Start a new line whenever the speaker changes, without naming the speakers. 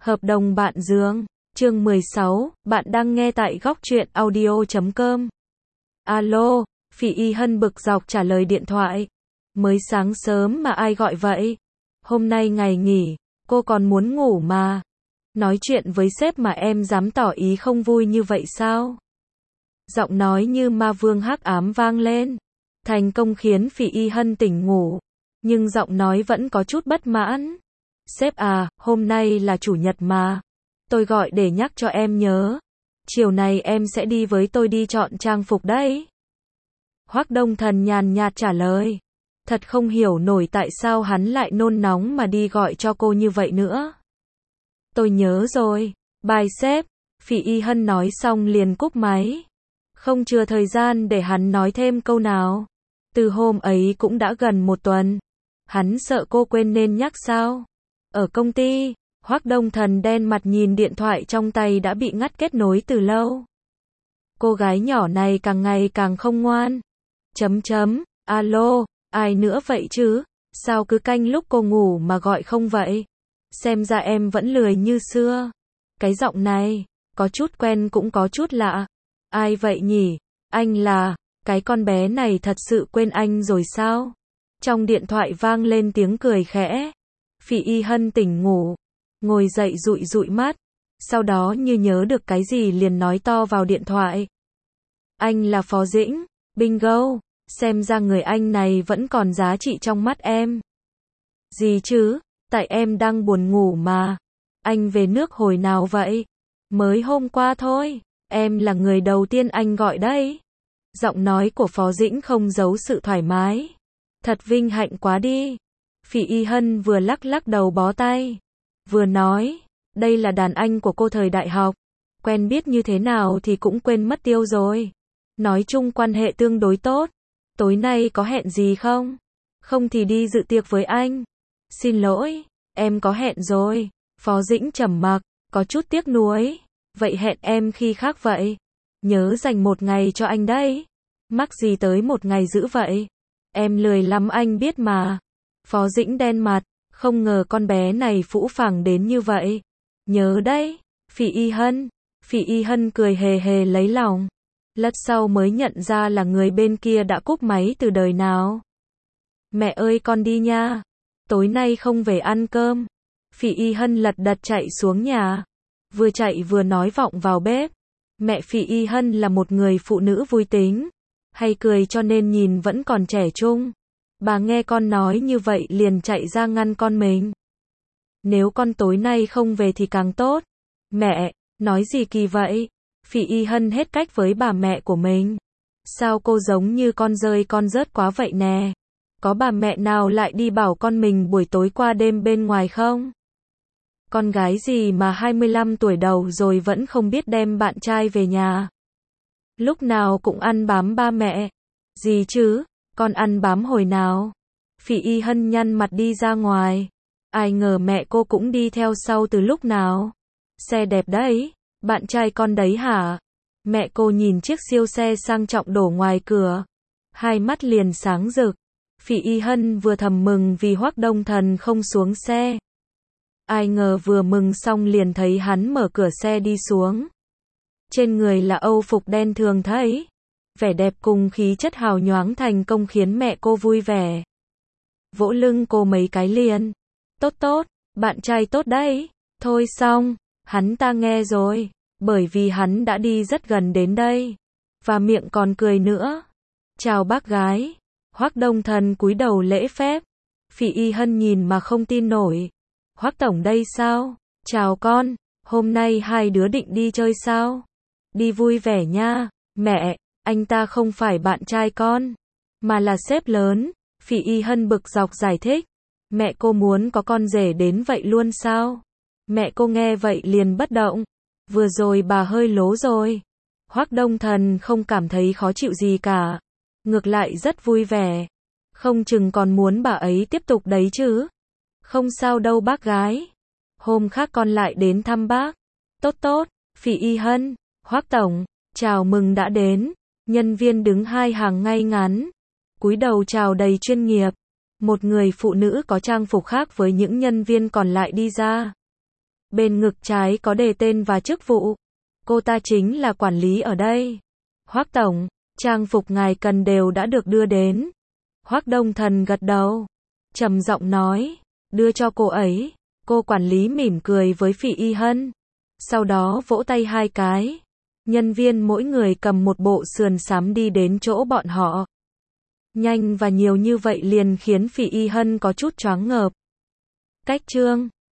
Hợp đồng bạn giường. Chương 16, bạn đang nghe tại góc truyện audio.com. Alo, Phỉ Y Hân bực dọc trả lời điện thoại. Mới sáng sớm mà ai gọi vậy? Hôm nay ngày nghỉ, cô còn muốn ngủ mà. Nói chuyện với sếp mà em dám tỏ ý không vui như vậy sao? Giọng nói như ma vương hắc ám vang lên. Thành công khiến Phỉ Y Hân tỉnh ngủ. Nhưng giọng nói vẫn có chút bất mãn. Sếp à, hôm nay là chủ nhật mà. Tôi gọi để nhắc cho em nhớ. Chiều này em sẽ đi với tôi đi chọn trang phục đấy. Hoắc Đông Thần nhàn nhạt trả lời. Thật không hiểu nổi tại sao hắn lại nôn nóng mà đi gọi cho cô như vậy nữa. Tôi nhớ rồi. Bye sếp. Phỉ Y Hân nói xong liền cúp máy. Không chừa thời gian để hắn nói thêm câu nào. Từ hôm ấy cũng đã gần một tuần. Hắn sợ cô quên nên nhắc sao? Ở công ty, Hoắc Đông Thần đen mặt nhìn điện thoại trong tay đã bị ngắt kết nối từ lâu. Cô gái nhỏ này càng ngày càng không ngoan. Alo, ai nữa vậy chứ? Sao cứ canh lúc cô ngủ mà gọi không vậy? Xem ra em vẫn lười như xưa. Cái giọng này, có chút quen cũng có chút lạ. Ai vậy nhỉ? Anh là, cái con bé này thật sự quên anh rồi sao? Trong điện thoại vang lên tiếng cười khẽ. Phỉ Y Hân tỉnh ngủ, ngồi dậy dụi dụi mắt, sau đó như nhớ được cái gì liền nói to vào điện thoại. Anh là Phó Dĩnh, bingo, xem ra người anh này vẫn còn giá trị trong mắt em. Gì chứ, tại em đang buồn ngủ mà. Anh về nước hồi nào vậy? Mới hôm qua thôi, em là người đầu tiên anh gọi đấy. Giọng nói của Phó Dĩnh không giấu sự thoải mái. Thật vinh hạnh quá đi. Phỉ Y Hân vừa lắc lắc đầu bó tay, vừa nói, đây là đàn anh của cô thời đại học, quen biết như thế nào thì cũng quên mất tiêu rồi. Nói chung quan hệ tương đối tốt, tối nay có hẹn gì không? Không thì đi dự tiệc với anh. Xin lỗi, em có hẹn rồi. Phó Dĩnh trầm mặc, có chút tiếc nuối. Vậy hẹn em khi khác vậy? Nhớ dành một ngày cho anh đấy. Mắc gì tới một ngày dữ vậy? Em lười lắm anh biết mà. Phó Dĩnh đen mặt, không ngờ con bé này phũ phàng đến như vậy. Nhớ đấy, Phỉ Y Hân. Phỉ Y Hân cười hề hề lấy lòng. Lát sau mới nhận ra là người bên kia đã cúp máy từ đời nào. Mẹ ơi con đi nha. Tối nay không về ăn cơm. Phỉ Y Hân lật đật chạy xuống nhà. Vừa chạy vừa nói vọng vào bếp. Mẹ Phỉ Y Hân là một người phụ nữ vui tính. Hay cười cho nên nhìn vẫn còn trẻ trung. Bà nghe con nói như vậy liền chạy ra ngăn con mình. Nếu con tối nay không về thì càng tốt. Mẹ, nói gì kỳ vậy? Phỉ Y Hân hết cách với bà mẹ của mình. Sao cô giống như con rơi con rớt quá vậy nè? Có bà mẹ nào lại đi bảo con mình buổi tối qua đêm bên ngoài không? Con gái gì mà 25 tuổi đầu rồi vẫn không biết đem bạn trai về nhà. Lúc nào cũng ăn bám ba mẹ. Gì chứ? Con ăn bám hồi nào? Phỉ Y Hân nhăn mặt đi ra ngoài. Ai ngờ mẹ cô cũng đi theo sau từ lúc nào? Xe đẹp đấy, bạn trai con đấy hả? Mẹ cô nhìn chiếc siêu xe sang trọng đổ ngoài cửa. Hai mắt liền sáng rực. Phỉ Y Hân vừa thầm mừng vì Hoắc Đông Thần không xuống xe. Ai ngờ vừa mừng xong liền thấy hắn mở cửa xe đi xuống. Trên người là âu phục đen thường thấy. Vẻ đẹp cùng khí chất hào nhoáng thành công khiến mẹ cô vui vẻ. Vỗ lưng cô mấy cái liền. Tốt tốt, bạn trai tốt đấy. Thôi xong, hắn ta nghe rồi. Bởi vì hắn đã đi rất gần đến đây. Và miệng còn cười nữa. Chào bác gái. Hoắc Đông Thần cúi đầu lễ phép. Phỉ Y Hân nhìn mà không tin nổi. Hoắc tổng đây sao? Chào con, hôm nay hai đứa định đi chơi sao? Đi vui vẻ nha. Mẹ, anh ta không phải bạn trai con, mà là sếp lớn. Phỉ Y Hân bực dọc giải thích. Mẹ cô muốn có con rể đến vậy luôn sao? Mẹ cô nghe vậy liền bất động. Vừa rồi bà hơi lố rồi. Hoắc Đông Thần không cảm thấy khó chịu gì cả. Ngược lại rất vui vẻ. Không chừng còn muốn bà ấy tiếp tục đấy chứ. Không sao đâu bác gái. Hôm khác con lại đến thăm bác. Tốt tốt, Phỉ Y Hân, Hoắc tổng, chào mừng đã đến. Nhân viên đứng hai hàng ngay ngắn, cúi đầu chào đầy chuyên nghiệp. Một người phụ nữ có trang phục khác với những nhân viên còn lại đi ra. Bên ngực trái có đề tên và chức vụ. Cô ta chính là quản lý ở đây. Hoắc tổng, trang phục ngài cần đều đã được đưa đến. Hoắc Đông Thần gật đầu, trầm giọng nói, đưa cho cô ấy. Cô quản lý mỉm cười với Phỉ Y Hân, sau đó vỗ tay hai cái. Nhân viên mỗi người cầm một bộ sườn xám đi đến chỗ bọn họ. Nhanh và nhiều như vậy liền khiến Phỉ Y Hân có chút choáng ngợp. Cách chương